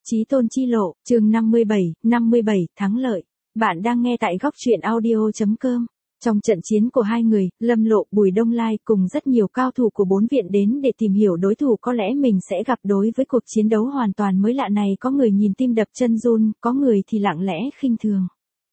Chí tôn chi lộ, chương 57, thắng lợi. Bạn đang nghe tại góc truyện audio.com. Trong trận chiến của hai người, Lâm Lộ, Bùi Đông Lai cùng rất nhiều cao thủ của bốn viện đến để tìm hiểu đối thủ có lẽ mình sẽ gặp đối với cuộc chiến đấu hoàn toàn mới lạ này. Có người nhìn tim đập chân run, có người thì lặng lẽ khinh thường.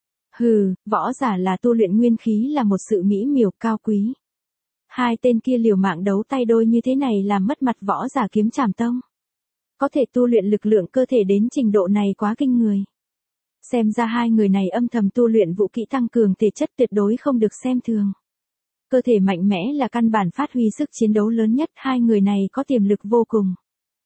Hừ, võ giả là tu luyện nguyên khí là một sự mỹ miều cao quý. Hai tên kia liều mạng đấu tay đôi như thế này làm mất mặt võ giả Kiếm Trảm Tông. Có thể tu luyện lực lượng cơ thể đến trình độ này quá kinh người. Xem ra hai người này âm thầm tu luyện vũ kỹ tăng cường thể chất tuyệt đối không được xem thường. Cơ thể mạnh mẽ là căn bản phát huy sức chiến đấu lớn nhất, hai người này có tiềm lực vô cùng.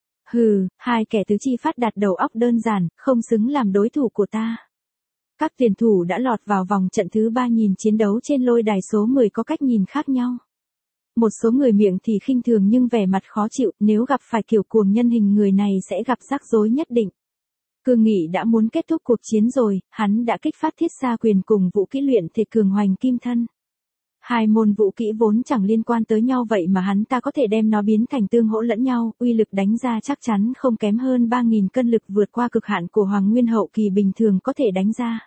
Hừ, hai kẻ tứ chi phát đạt đầu óc đơn giản, không xứng làm đối thủ của ta. Các tiền thủ đã lọt vào vòng trận thứ 3 nhìn chiến đấu trên lôi đài số 10 có cách nhìn khác nhau. Một số người miệng thì khinh thường nhưng vẻ mặt khó chịu, nếu gặp phải kiểu cuồng nhân hình người này sẽ gặp rắc rối nhất định. Cương Nghị đã muốn kết thúc cuộc chiến rồi, hắn đã kích phát thiết xa quyền cùng vũ kỹ luyện thể cường hoành kim thân. Hai môn vũ kỹ vốn chẳng liên quan tới nhau vậy mà hắn ta có thể đem nó biến thành tương hỗ lẫn nhau, uy lực đánh ra chắc chắn không kém hơn 3.000 cân lực vượt qua cực hạn của Hoàng Nguyên hậu kỳ bình thường có thể đánh ra.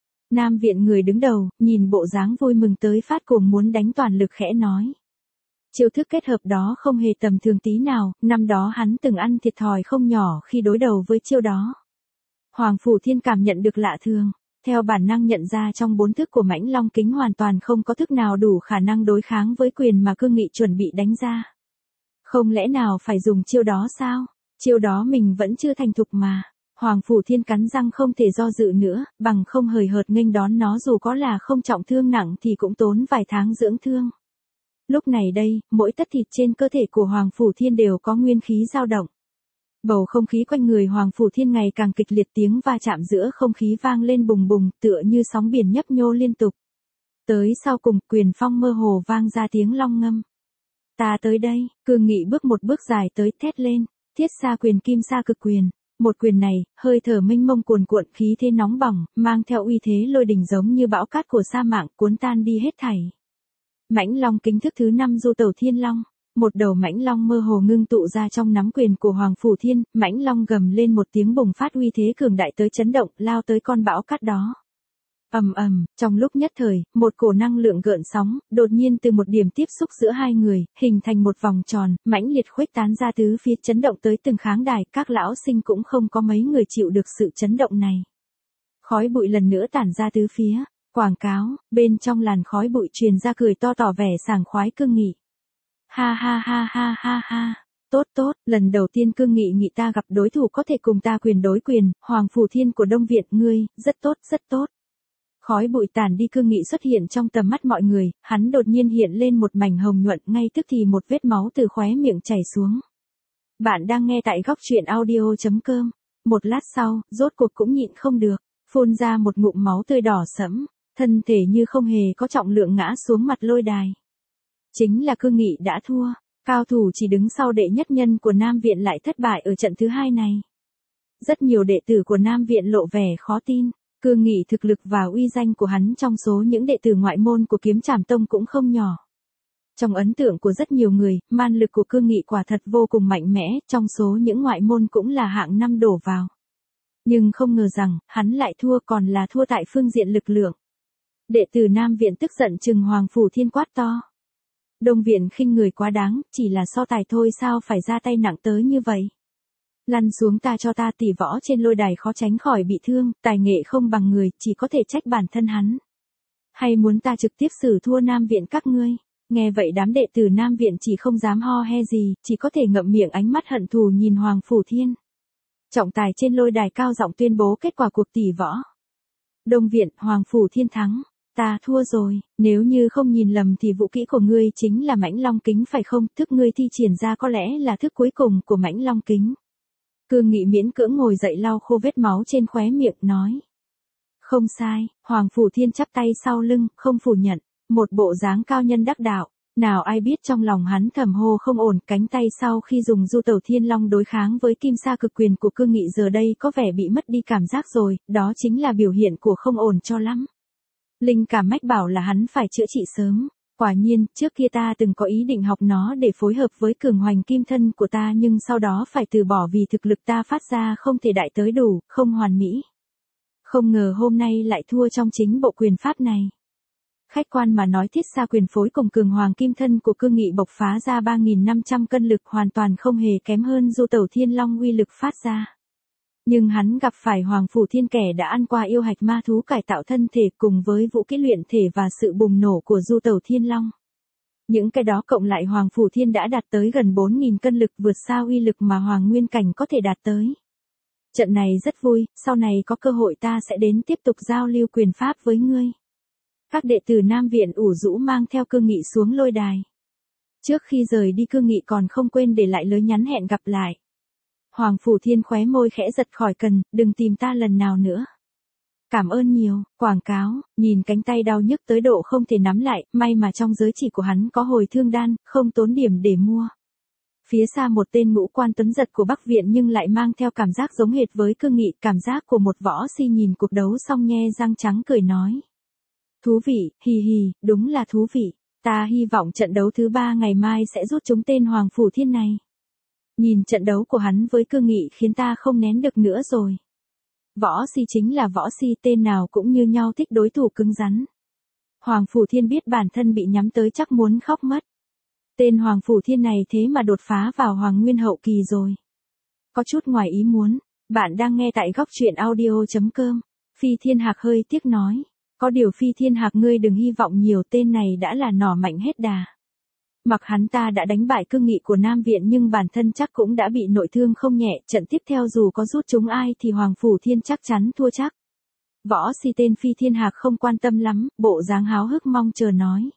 Nam viện người đứng đầu, nhìn bộ dáng vui mừng tới phát cuồng muốn đánh toàn lực khẽ nói. Chiêu thức kết hợp đó không hề tầm thường tí nào, năm đó hắn từng ăn thiệt thòi không nhỏ khi đối đầu với chiêu đó. Hoàng Phủ Thiên cảm nhận được lạ thường, theo bản năng nhận ra trong bốn thức của Mãnh Long Kính hoàn toàn không có thức nào đủ khả năng đối kháng với quyền mà Cương Nghị chuẩn bị đánh ra. Không lẽ nào phải dùng chiêu đó sao? Chiêu đó mình vẫn chưa thành thục mà. Hoàng Phủ Thiên cắn răng không thể do dự nữa, bằng không hời hợt nghênh đón nó dù có là không trọng thương nặng thì cũng tốn vài tháng dưỡng thương. Lúc này đây, mỗi tấc thịt trên cơ thể của Hoàng Phủ Thiên đều có nguyên khí dao động. Bầu không khí quanh người Hoàng Phủ Thiên ngày càng kịch liệt, tiếng va chạm giữa không khí vang lên bùng bùng, tựa như sóng biển nhấp nhô liên tục. Tới sau cùng, quyền phong mơ hồ vang ra tiếng long ngâm. Ta tới đây, Cương Nghị bước một bước dài tới thét lên, thiết xa quyền kim sa cực quyền. Một quyền này, hơi thở mênh mông cuồn cuộn, khí thế nóng bỏng, mang theo uy thế lôi đình giống như bão cát của sa mạc cuốn tan đi hết thảy. Mãnh Long Kính thức thứ 5 du tẩu thiên long, một đầu mãnh long mơ hồ ngưng tụ ra trong nắm quyền của Hoàng Phủ Thiên, mãnh long gầm lên một tiếng bùng phát uy thế cường đại tới chấn động, lao tới con bão cát đó. Ầm ầm, trong lúc nhất thời, một cổ năng lượng gợn sóng, đột nhiên từ một điểm tiếp xúc giữa hai người, hình thành một vòng tròn, mãnh liệt khuếch tán ra tứ phía chấn động tới từng kháng đài, các lão sinh cũng không có mấy người chịu được sự chấn động này. Khói bụi lần nữa tản ra tứ phía. Quảng cáo, bên trong làn khói bụi truyền ra cười to tỏ vẻ sảng khoái Cương Nghị. Ha ha ha ha ha ha, tốt tốt, lần đầu tiên Cương Nghị nghĩ ta gặp đối thủ có thể cùng ta quyền đối quyền, Hoàng Phủ Thiên của Đông Viện ngươi, rất tốt rất tốt. Khói bụi tản đi, Cương Nghị xuất hiện trong tầm mắt mọi người, hắn đột nhiên hiện lên một mảnh hồng nhuận, ngay tức thì một vết máu từ khóe miệng chảy xuống. Bạn đang nghe tại góc truyện audio.com, một lát sau, rốt cuộc cũng nhịn không được, phun ra một ngụm máu tươi đỏ sẫm. Thân thể như không hề có trọng lượng ngã xuống mặt lôi đài. Chính là Cương Nghị đã thua, cao thủ chỉ đứng sau đệ nhất nhân của Nam Viện lại thất bại ở trận thứ 2 này. Rất nhiều đệ tử của Nam Viện lộ vẻ khó tin, Cương Nghị thực lực và uy danh của hắn trong số những đệ tử ngoại môn của Kiếm Trảm Tông cũng không nhỏ. Trong ấn tượng của rất nhiều người, man lực của Cương Nghị quả thật vô cùng mạnh mẽ, trong số những ngoại môn cũng là hạng 5 đổ vào. Nhưng không ngờ rằng, hắn lại thua, còn là thua tại phương diện lực lượng. Đệ tử Nam Viện tức giận trừng Hoàng Phủ Thiên quát to. Đông Viện khinh người quá đáng, chỉ là so tài thôi sao phải ra tay nặng tới như vậy. Lăn xuống ta cho ta, tỷ võ trên lôi đài khó tránh khỏi bị thương, tài nghệ không bằng người, chỉ có thể trách bản thân hắn. Hay muốn ta trực tiếp xử thua Nam Viện các ngươi? Nghe vậy đám đệ tử Nam Viện chỉ không dám ho he gì, chỉ có thể ngậm miệng ánh mắt hận thù nhìn Hoàng Phủ Thiên. Trọng tài trên lôi đài cao giọng tuyên bố kết quả cuộc tỷ võ. Đông Viện, Hoàng Phủ Thiên thắng. Ta thua rồi, nếu như không nhìn lầm thì vũ kỹ của ngươi chính là Mãnh Long Kính phải không? Thức ngươi thi triển ra có lẽ là thức cuối cùng của Mãnh Long Kính. Cương Nghị miễn cưỡng ngồi dậy lau khô vết máu trên khóe miệng, nói. Không sai, Hoàng Phủ Thiên chắp tay sau lưng, không phủ nhận, một bộ dáng cao nhân đắc đạo. Nào ai biết trong lòng hắn thầm hô không ổn, cánh tay sau khi dùng du tẩu thiên long đối kháng với kim sa cực quyền của Cương Nghị giờ đây có vẻ bị mất đi cảm giác rồi, đó chính là biểu hiện của không ổn cho lắm. Linh cảm mách bảo là hắn phải chữa trị sớm. Quả nhiên, trước kia ta từng có ý định học nó để phối hợp với cường hoành kim thân của ta nhưng sau đó phải từ bỏ vì thực lực ta phát ra không thể đại tới đủ, không hoàn mỹ. Không ngờ hôm nay lại thua trong chính bộ quyền pháp này. Khách quan mà nói thiết xa quyền phối cùng cường hoàng kim thân của Cương Nghị bộc phá ra 3.500 cân lực hoàn toàn không hề kém hơn Du Tẩu Thiên Long uy lực phát ra. Nhưng hắn gặp phải Hoàng Phủ Thiên kẻ đã ăn qua yêu hạch ma thú cải tạo thân thể cùng với vũ kỹ luyện thể và sự bùng nổ của Du Tẩu Thiên Long. Những cái đó cộng lại Hoàng Phủ Thiên đã đạt tới gần 4.000 cân lực vượt xa uy lực mà Hoàng Nguyên Cảnh có thể đạt tới. Trận này rất vui, sau này có cơ hội ta sẽ đến tiếp tục giao lưu quyền pháp với ngươi. Các đệ tử Nam Viện ủ rũ mang theo Cương Nghị xuống lôi đài. Trước khi rời đi Cương Nghị còn không quên để lại lời nhắn hẹn gặp lại. Hoàng Phủ Thiên khóe môi khẽ giật khỏi cần, đừng tìm ta lần nào nữa. Cảm ơn nhiều, quảng cáo, nhìn cánh tay đau nhức tới độ không thể nắm lại, may mà trong giới chỉ của hắn có hồi thương đan, không tốn điểm để mua. Phía xa một tên ngũ quan tuấn giật của Bắc Viện nhưng lại mang theo cảm giác giống hệt với Cương Nghị, cảm giác của một võ si nhìn cuộc đấu xong nhe răng trắng cười nói. Thú vị, hì hì, đúng là thú vị, ta hy vọng trận đấu thứ 3 ngày mai sẽ rút chúng tên Hoàng Phủ Thiên này. Nhìn trận đấu của hắn với Cương Nghị khiến ta không nén được nữa rồi. Võ si chính là võ si, tên nào cũng như nhau thích đối thủ cứng rắn. Hoàng Phủ Thiên biết bản thân bị nhắm tới chắc muốn khóc mất. Tên Hoàng Phủ Thiên này thế mà đột phá vào Hoàng Nguyên hậu kỳ rồi. Có chút ngoài ý muốn, bạn đang nghe tại góc truyện audio.com. Phi Thiên Hạc hơi tiếc nói. Có điều Phi Thiên Hạc ngươi đừng hy vọng nhiều, tên này đã là nỏ mạnh hết đà. Mặc hắn ta đã đánh bại Cương Nghị của Nam Viện nhưng bản thân chắc cũng đã bị nội thương không nhẹ, trận tiếp theo dù có rút chúng ai thì Hoàng Phủ Thiên chắc chắn thua chắc. Võ si tên Phi Thiên Hạc không quan tâm lắm, bộ dáng háo hức mong chờ nói.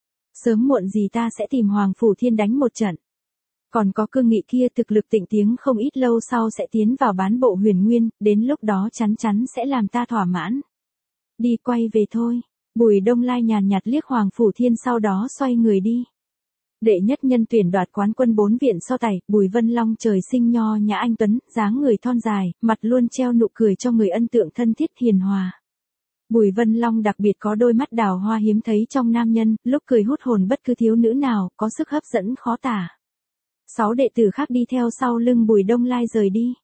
Sớm muộn gì ta sẽ tìm Hoàng Phủ Thiên đánh một trận. Còn có Cương Nghị kia thực lực tịnh tiếng không ít lâu sau sẽ tiến vào bán bộ huyền nguyên, đến lúc đó chắn chắn sẽ làm ta thỏa mãn. Đi quay về thôi, Bùi Đông Lai nhàn nhạt liếc Hoàng Phủ Thiên sau đó xoay người đi. Đệ nhất nhân tuyển đoạt quán quân 4 viện so tài, Bùi Vân Long trời sinh nho nhã anh tuấn, dáng người thon dài, mặt luôn treo nụ cười cho người ân tượng thân thiết hiền hòa. Bùi Vân Long đặc biệt có đôi mắt đào hoa hiếm thấy trong nam nhân, lúc cười hút hồn bất cứ thiếu nữ nào, có sức hấp dẫn khó tả. 6 đệ tử khác đi theo sau lưng Bùi Đông Lai rời đi.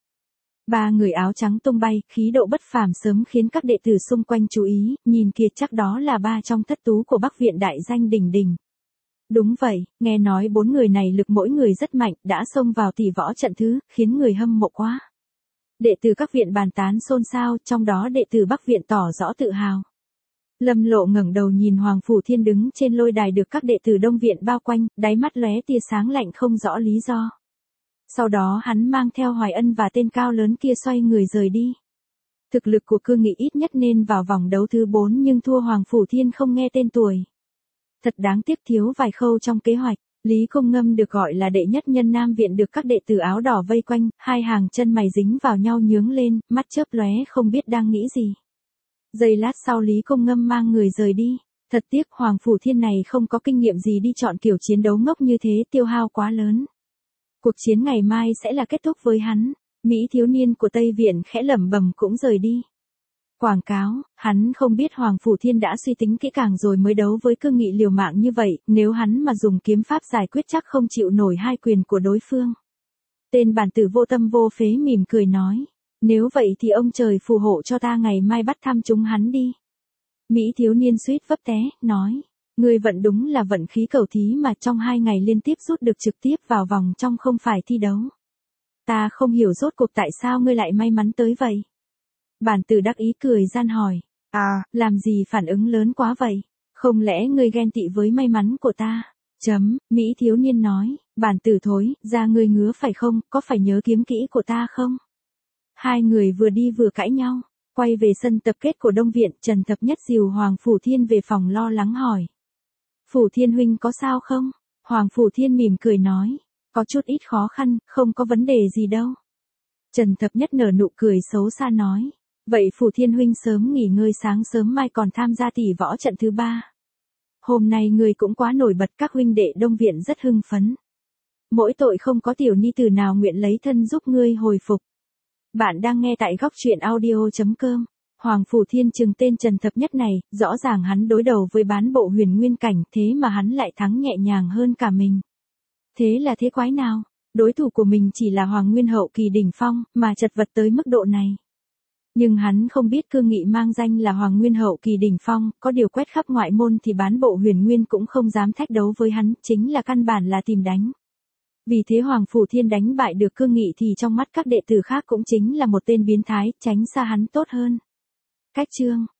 3 người áo trắng tung bay, khí độ bất phàm sớm khiến các đệ tử xung quanh chú ý, nhìn kìa chắc đó là 3 trong thất tú của Bắc Viện đại danh đỉnh đỉnh. Đúng vậy, nghe nói 4 người này lực mỗi người rất mạnh, đã xông vào tỷ võ trận thứ, khiến người hâm mộ quá. Đệ tử các viện bàn tán xôn xao, trong đó đệ tử Bắc Viện tỏ rõ tự hào. Lâm Lộ ngẩng đầu nhìn Hoàng Phủ Thiên đứng trên lôi đài được các đệ tử Đông Viện bao quanh, đáy mắt lóe tia sáng lạnh không rõ lý do. Sau đó hắn mang theo Hoài Ân và tên cao lớn kia xoay người rời đi. Thực lực của Cương Nghị ít nhất nên vào vòng đấu thứ 4 nhưng thua Hoàng Phủ Thiên không nghe tên tuổi. Thật đáng tiếc thiếu vài khâu trong kế hoạch. Lý Công Ngâm được gọi là đệ nhất nhân Nam Viện được các đệ tử áo đỏ vây quanh, hai hàng chân mày dính vào nhau nhướng lên, mắt chớp lóe không biết đang nghĩ gì. Giây lát sau Lý Công Ngâm mang người rời đi. Thật tiếc Hoàng Phủ Thiên này không có kinh nghiệm gì đi chọn kiểu chiến đấu ngốc như thế, tiêu hao quá lớn. Cuộc chiến ngày mai sẽ là kết thúc với hắn. Mỹ thiếu niên của Tây Viện khẽ lẩm bẩm cũng rời đi. Quảng cáo, hắn không biết Hoàng Phủ Thiên đã suy tính kỹ càng rồi mới đấu với Cương Nghị liều mạng như vậy, nếu hắn mà dùng kiếm pháp giải quyết chắc không chịu nổi hai quyền của đối phương. Tên bản tử vô tâm vô phế mỉm cười nói, nếu vậy thì ông trời phù hộ cho ta ngày mai bắt thăm chúng hắn đi. Mỹ thiếu niên suýt vấp té, nói, ngươi vận đúng là vận khí cầu thí mà trong 2 ngày liên tiếp rút được trực tiếp vào vòng trong không phải thi đấu. Ta không hiểu rốt cuộc tại sao ngươi lại may mắn tới vậy. Bản tử đắc ý cười gian hỏi, làm gì phản ứng lớn quá vậy, không lẽ ngươi ghen tị với may mắn của ta? Mỹ thiếu niên nói, bản tử thối, da ngươi ngứa phải không, có phải nhớ kiếm kỹ của ta không? Hai người vừa đi vừa cãi nhau, quay về sân tập kết của Đông Viện, Trần Thập Nhất dìu Hoàng Phủ Thiên về phòng lo lắng hỏi. Phủ Thiên huynh có sao không? Hoàng Phủ Thiên mỉm cười nói, có chút ít khó khăn, không có vấn đề gì đâu. Trần Thập Nhất nở nụ cười xấu xa nói, vậy Phủ Thiên huynh sớm nghỉ ngơi, sáng sớm mai còn tham gia tỷ võ trận thứ 3. Hôm nay ngươi cũng quá nổi bật, các huynh đệ Đông Viện rất hưng phấn. Mỗi tội không có tiểu ni tử nào nguyện lấy thân giúp ngươi hồi phục. Bạn đang nghe tại góc truyện audio.com. Hoàng Phủ Thiên trừng tên Trần Thập Nhất này, rõ ràng hắn đối đầu với bán bộ huyền nguyên cảnh, thế mà hắn lại thắng nhẹ nhàng hơn cả mình. Thế là thế quái nào? Đối thủ của mình chỉ là Hoàng Nguyên hậu kỳ đỉnh phong, mà chật vật tới mức độ này. Nhưng hắn không biết Cương Nghị mang danh là Hoàng Nguyên hậu kỳ đỉnh phong, có điều quét khắp ngoại môn thì bán bộ huyền nguyên cũng không dám thách đấu với hắn, chính là căn bản là tìm đánh. Vì thế Hoàng Phủ Thiên đánh bại được Cương Nghị thì trong mắt các đệ tử khác cũng chính là một tên biến thái, tránh xa hắn tốt hơn. Cách chương